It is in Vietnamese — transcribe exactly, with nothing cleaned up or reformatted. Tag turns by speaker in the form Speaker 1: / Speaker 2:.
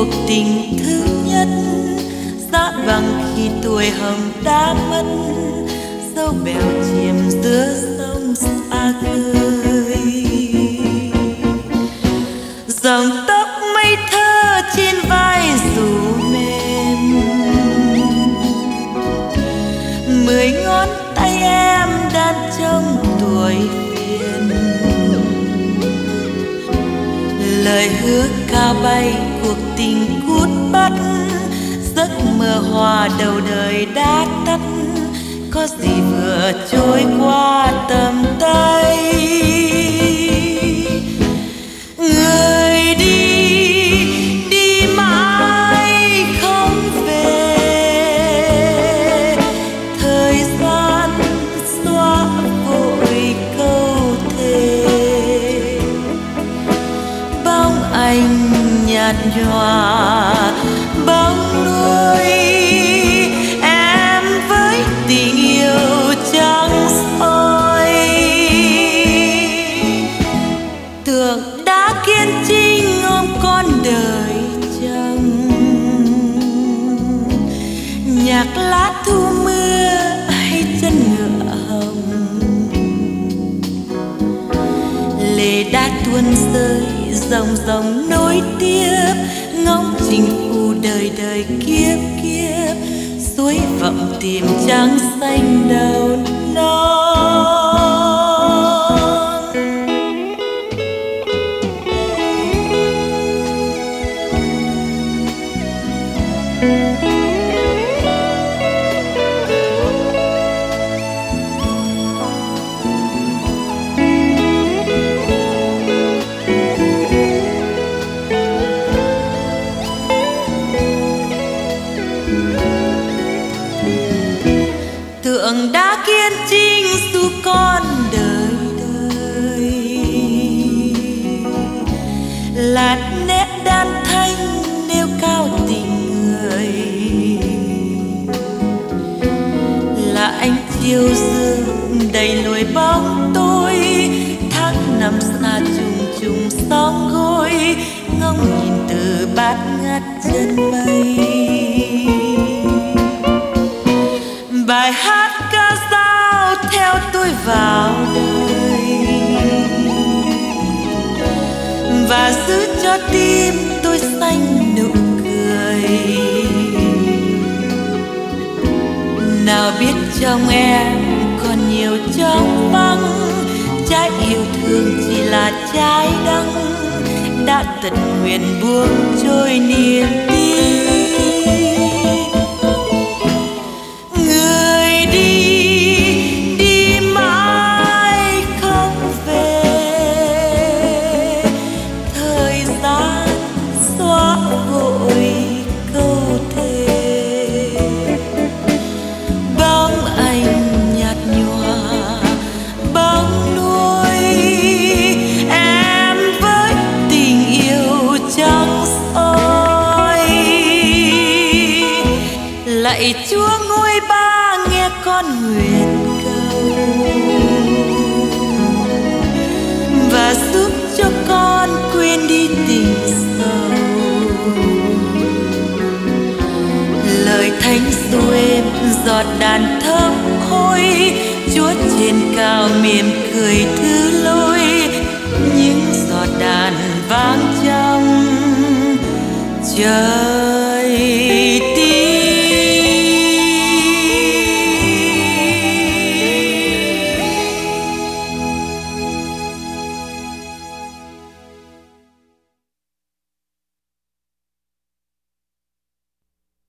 Speaker 1: tình thứ nhất, giá vàng khi tuổi hồng đã mất, dấu bèo chìm giữa sông xa khơi. Dòng tóc mây thơ trên vai dù mềm, mười ngón tay em đan trong tuổi phiền. Lời hứa cao bay cuộc tình cút bắt, giấc mơ hoa đầu đời đã tắt, có gì vừa trôi qua tầm tay. Người đi, đi mãi không về, thời gian xóa vội câu thề. Bóng anh nhạt nhòa, bóng nuôi em với tình yêu trắng soi. Tượng đã kiên trinh ôm con đời chồng, nhạc lá thu mưa hay chân ngựa hồng. Lệ đã tuôn rơi dòng dòng nối tiếp, ngóng chinh phu đời đời kiếp kiếp, suối vọng tìm trắng xanh đầu non. Tượng đã kiên trinh dù con đời đời, là nét đan thanh nêu cao tình người, là ánh chiều dương đầy lùi bóng tôi. Tháng năm xa trùng trùng sóng gối, ngóng nhìn từ bát ngát chân mây. Bài hát ca dao theo tôi vào đời, và giữ cho tim tôi xanh nụ cười. Nào biết trong em còn nhiều trong vắng, trái yêu thương chỉ là trái đắng, đã tận nguyện buông trôi niềm tin. Lạy Chúa ngôi ba nghe con nguyện cầu, và giúp cho con quên đi tình sầu. Lời thánh ru êm giọt đàn thơm hôi, Chúa trên cao mỉm cười thứ lối. Những giọt đàn vang trong chờ